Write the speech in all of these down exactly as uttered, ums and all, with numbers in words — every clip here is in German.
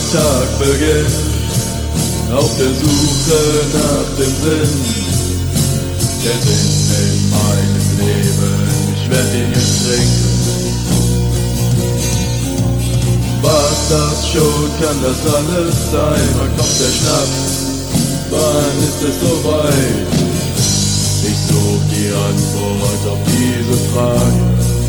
Tag beginnt, auf der Suche nach dem Sinn. Der Sinn in meinem Leben, ich werd ihn jetzt trinken. Was das schon, kann das alles sein? Wann kommt der Schnaps? Wann ist es soweit? Ich such die Antwort auf diese Frage.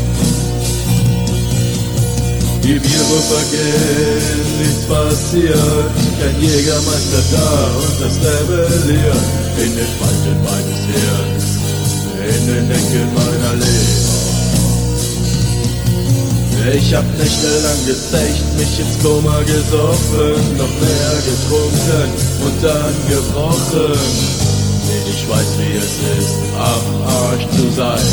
Die Biere vergehen, nichts passiert, kein Jägermeister da und das rebelliert in den Falten meines Herz, in den Ecken meiner Leber. Ich hab nächtelang gezecht, mich ins Koma gesoffen, noch mehr getrunken und dann gebrochen. Nee, ich weiß, wie es ist, am Arsch zu sein.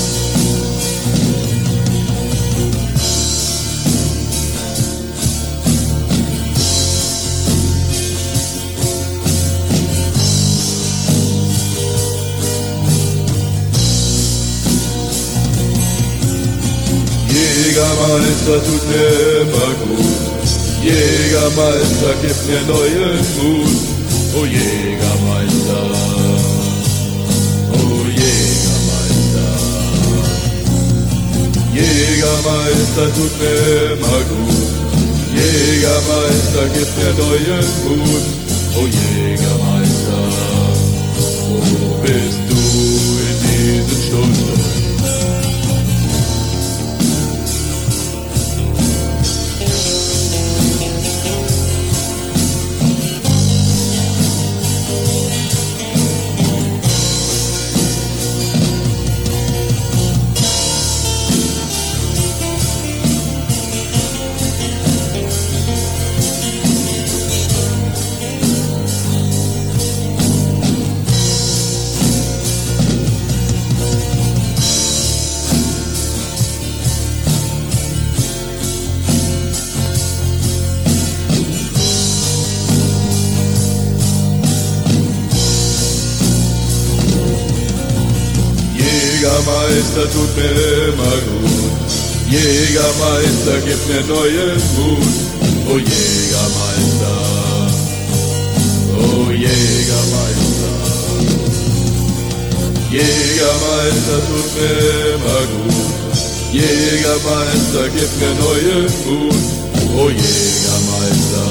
Jägermeister tut mir immer gut, Jägermeister gibt mir neuen Mut. Oh Jägermeister, oh Jägermeister. Jägermeister tut mir immer gut, Jägermeister gibt mir neuen Mut. Oh Jägermeister, wo bist du in diesen Stunden? Jägermeister tut mir immer gut, Jägermeister gibt mir neuen Mut. Oh Jägermeister, oh Jägermeister. Jägermeister tut mir immer gut, Jägermeister gibt mir neuen Mut. Oh Jägermeister,